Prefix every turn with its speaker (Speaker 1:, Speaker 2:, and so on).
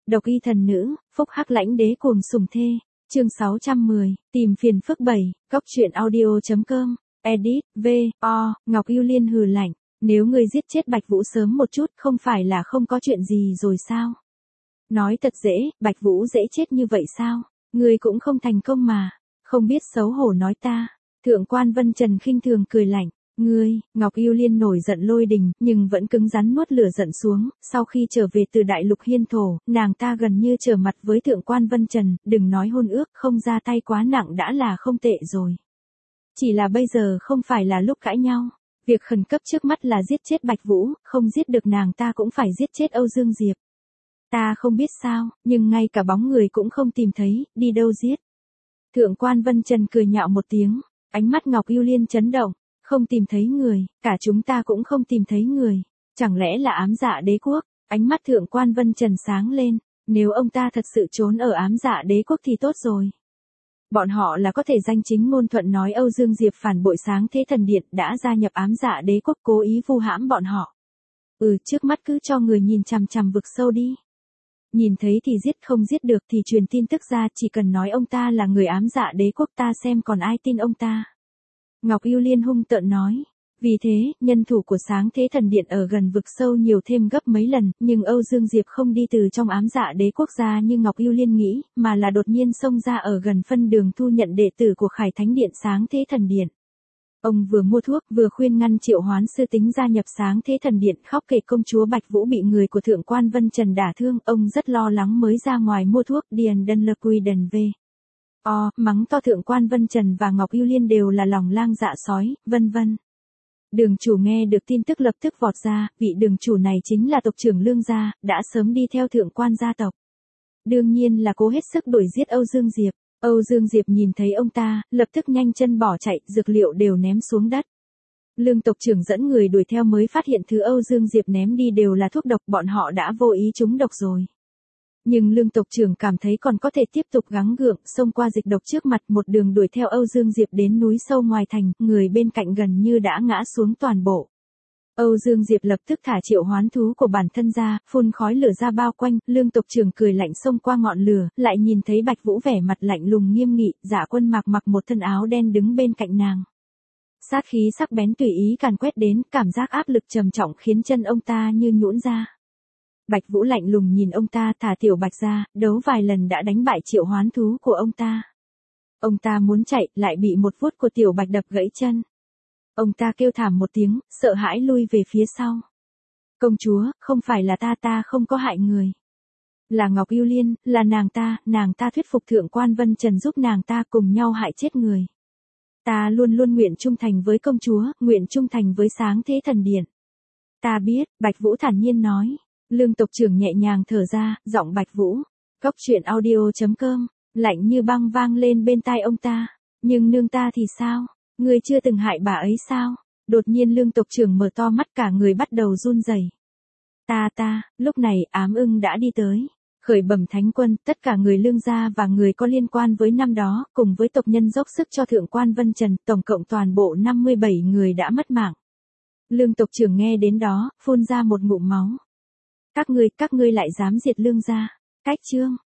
Speaker 1: Độc y thần nữ, phúc hắc lãnh đế cuồng sủng thê. Chương 610, tìm phiền phức 7, góc truyện audio.com, edit, V.O. Ngọc Yêu Liên hừ lạnh, nếu ngươi giết chết Bạch Vũ sớm một chút không phải là không có chuyện gì rồi sao? Nói thật dễ, Bạch Vũ dễ chết như vậy sao? Ngươi cũng không thành công mà, không biết xấu hổ nói ta. Thượng quan Vân Trần khinh thường cười lạnh. Ngươi, Ngọc Yêu Liên nổi giận lôi đình, nhưng vẫn cứng rắn nuốt lửa giận xuống, sau khi trở về từ đại lục hiên thổ, nàng ta gần như trở mặt với thượng quan Vân Trần, đừng nói hôn ước, không ra tay quá nặng đã là không tệ rồi. Chỉ là bây giờ không phải là lúc cãi nhau, việc khẩn cấp trước mắt là giết chết Bạch Vũ, không giết được nàng ta cũng phải giết chết Âu Dương Diệp. Ta không biết sao, nhưng ngay cả bóng người cũng không tìm thấy, đi đâu giết. Thượng quan Vân Trần cười nhạo một tiếng, ánh mắt Ngọc Yêu Liên chấn động. Không tìm thấy người, cả chúng ta cũng không tìm thấy người. Chẳng lẽ là ám dạ đế quốc? Ánh mắt thượng quan Vân Trần sáng lên. Nếu ông ta thật sự trốn ở ám dạ đế quốc thì tốt rồi. Bọn họ là có thể danh chính ngôn thuận nói Âu Dương Diệp phản bội Sáng Thế Thần Điện đã gia nhập ám dạ đế quốc cố ý vu hãm bọn họ. Trước mắt cứ cho người nhìn chằm chằm vực sâu đi. Nhìn thấy thì giết, không giết được thì truyền tin tức ra, chỉ cần nói ông ta là người ám dạ đế quốc ta xem còn ai tin ông ta. Ngọc Yêu Liên hung tợn nói. Vì thế, nhân thủ của Sáng Thế Thần Điện ở gần vực sâu nhiều thêm gấp mấy lần, nhưng Âu Dương Diệp không đi từ trong ám dạ đế quốc gia như Ngọc Yêu Liên nghĩ, mà là đột nhiên xông ra ở gần phân đường thu nhận đệ tử của Khải Thánh Điện Sáng Thế Thần Điện. Ông vừa mua thuốc vừa khuyên ngăn Triệu Hoán Sư Tính gia nhập Sáng Thế Thần Điện, khóc kể công chúa Bạch Vũ bị người của thượng quan Vân Trần đả thương, ông rất lo lắng mới ra ngoài mua thuốc. Điền Đân Lơ Quy Đần V. Mắng to thượng quan Vân Trần và Ngọc Yêu Liên đều là lòng lang dạ sói, vân vân. Đường chủ nghe được tin tức lập tức vọt ra, vị đường chủ này chính là tộc trưởng Lương gia, đã sớm đi theo thượng quan gia tộc. Đương nhiên là cố hết sức đuổi giết Âu Dương Diệp. Âu Dương Diệp nhìn thấy ông ta, lập tức nhanh chân bỏ chạy, dược liệu đều ném xuống đất. Lương tộc trưởng dẫn người đuổi theo mới phát hiện thứ Âu Dương Diệp ném đi đều là thuốc độc, bọn họ đã vô ý trúng độc rồi. Nhưng Lương tộc trưởng cảm thấy còn có thể tiếp tục gắng gượng, xông qua dịch độc trước mặt, một đường đuổi theo Âu Dương Diệp đến núi sâu ngoài thành, người bên cạnh gần như đã ngã xuống toàn bộ. Âu Dương Diệp lập tức thả triệu hoán thú của bản thân ra, phun khói lửa ra bao quanh, Lương tộc trưởng cười lạnh xông qua ngọn lửa, lại nhìn thấy Bạch Vũ vẻ mặt lạnh lùng nghiêm nghị, Dạ Quân mặc một thân áo đen đứng bên cạnh nàng. Sát khí sắc bén tùy ý càn quét đến, cảm giác áp lực trầm trọng khiến chân ông ta như nhũn ra. Bạch Vũ lạnh lùng nhìn ông ta, thả Tiểu Bạch ra, đấu vài lần đã đánh bại triệu hoán thú của ông ta. Ông ta muốn chạy, lại bị một vuốt của Tiểu Bạch đập gãy chân. Ông ta kêu thảm một tiếng, sợ hãi lui về phía sau. Công chúa, không phải là ta không có hại người. Là Ngọc Yêu Liên, là nàng ta thuyết phục thượng quan Vân Trần giúp nàng ta cùng nhau hại chết người. Ta luôn luôn nguyện trung thành với công chúa, nguyện trung thành với Sáng Thế Thần Điện. Ta biết, Bạch Vũ thản nhiên nói. Lương tộc trưởng nhẹ nhàng thở ra, giọng Bạch Vũ. Góc truyện audio.com, lạnh như băng vang lên bên tai ông ta. Nhưng nương ta thì sao? Ngươi chưa từng hại bà ấy sao? Đột nhiên Lương tộc trưởng mở to mắt, cả người bắt đầu run rẩy. Lúc này Ám Ưng đã đi tới. Khởi bẩm thánh quân, tất cả người Lương gia và người có liên quan với năm đó, cùng với tộc nhân dốc sức cho thượng quan Vân Trần, tổng cộng toàn bộ 57 người đã mất mạng. Lương tộc trưởng nghe đến đó, phun ra một ngụm máu. Các ngươi lại dám diệt Lương gia. Cách chương.